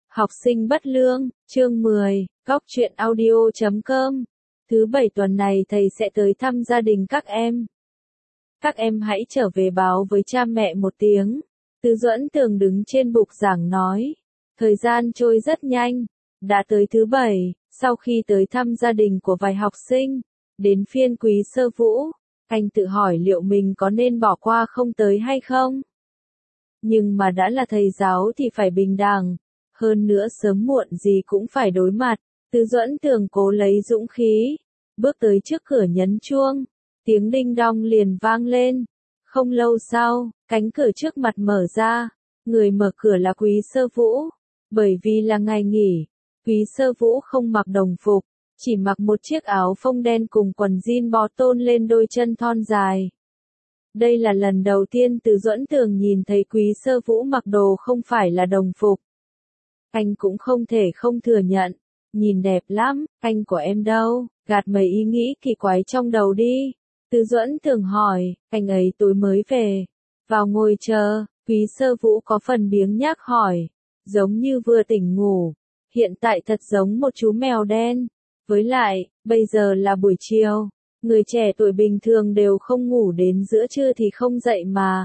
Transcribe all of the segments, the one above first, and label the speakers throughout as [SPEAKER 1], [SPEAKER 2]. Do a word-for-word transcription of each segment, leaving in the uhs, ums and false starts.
[SPEAKER 1] Học sinh bất lương, chương mười, góc truyện audio chấm com. Thứ bảy tuần này thầy sẽ tới thăm gia đình các em. Các em hãy trở về báo với cha mẹ một tiếng. Từ Duẫn Tường đứng trên bục giảng nói. Thời gian trôi rất nhanh. Đã tới thứ bảy, sau khi tới thăm gia đình của vài học sinh, đến phiên Quý Sơ Vũ, anh tự hỏi liệu mình có nên bỏ qua không tới hay không? Nhưng mà đã là thầy giáo thì phải bình đẳng. Hơn nữa sớm muộn gì cũng phải đối mặt. Từ Duẫn Tường cố lấy dũng khí, bước tới trước cửa nhấn chuông, tiếng đinh đong liền vang lên. Không lâu sau, cánh cửa trước mặt mở ra, người mở cửa là Quý Sơ Vũ. Bởi vì là ngày nghỉ, Quý Sơ Vũ không mặc đồng phục, chỉ mặc một chiếc áo phông đen cùng quần jean bó tôn lên đôi chân thon dài. Đây là lần đầu tiên Từ Duẫn Tường nhìn thấy Quý Sơ Vũ mặc đồ không phải là đồng phục. Anh cũng không thể không thừa nhận, nhìn đẹp lắm, anh của em đâu, gạt mấy ý nghĩ kỳ quái trong đầu đi. Từ Duẫn Tường hỏi, anh ấy tối mới về, vào ngồi chờ. Quý Sơ Vũ có phần biếng nhác hỏi, giống như vừa tỉnh ngủ, hiện tại thật giống một chú mèo đen. Với lại, bây giờ là buổi chiều, người trẻ tuổi bình thường đều không ngủ đến giữa trưa thì không dậy mà.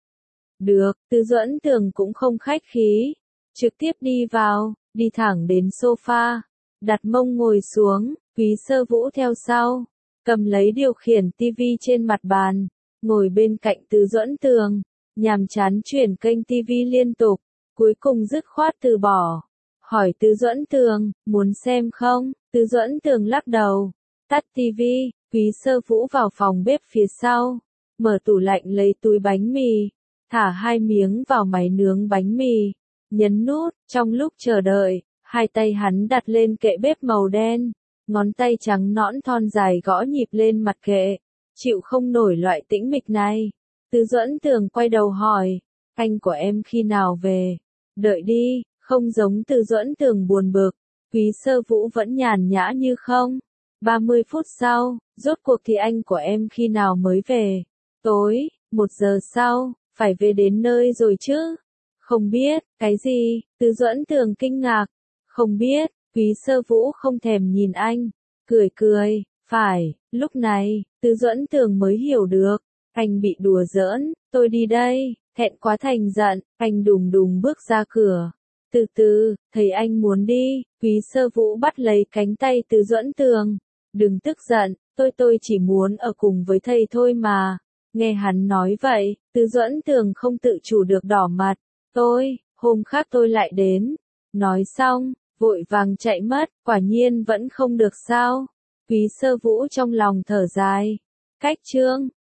[SPEAKER 1] Được, Từ Duẫn Tường cũng không khách khí. Trực tiếp đi vào, đi thẳng đến sofa, đặt mông ngồi xuống. Quý Sơ Vũ theo sau, cầm lấy điều khiển tivi trên mặt bàn, ngồi bên cạnh Từ Duẫn Tường, nhàm chán chuyển kênh tivi liên tục, cuối cùng dứt khoát từ bỏ. Hỏi Từ Duẫn Tường, muốn xem không? Từ Duẫn Tường lắc đầu, tắt tivi. Quý Sơ Vũ vào phòng bếp phía sau, mở tủ lạnh lấy túi bánh mì, thả hai miếng vào máy nướng bánh mì. Nhấn nút, trong lúc chờ đợi, hai tay hắn đặt lên kệ bếp màu đen, ngón tay trắng nõn thon dài gõ nhịp lên mặt kệ, chịu không nổi loại tĩnh mịch này. Từ Duẫn Tường quay đầu hỏi, anh của em khi nào về? Đợi đi, không giống Từ Duẫn Tường buồn bực, Quý Sơ Vũ vẫn nhàn nhã như không. ba mươi phút sau, rốt cuộc thì anh của em khi nào mới về? Tối, một giờ sau, phải về đến nơi rồi chứ? Không biết, cái gì? Từ Duẫn Tường kinh ngạc. Không biết. Quý Sơ Vũ không thèm nhìn anh, cười cười. Phải, lúc này, Từ Duẫn Tường mới hiểu được, anh bị đùa giỡn. Tôi đi đây. Thẹn quá thành giận, anh đùng đùng bước ra cửa. Từ từ, thấy anh muốn đi. Quý Sơ Vũ bắt lấy cánh tay Từ Duẫn Tường. Đừng tức giận, tôi tôi chỉ muốn ở cùng với thầy thôi mà. Nghe hắn nói vậy, Từ Duẫn Tường không tự chủ được đỏ mặt. Tôi, hôm khác tôi lại đến. Nói xong, vội vàng chạy mất, quả nhiên vẫn không được sao. Quý Sơ Vũ trong lòng thở dài. Cách chương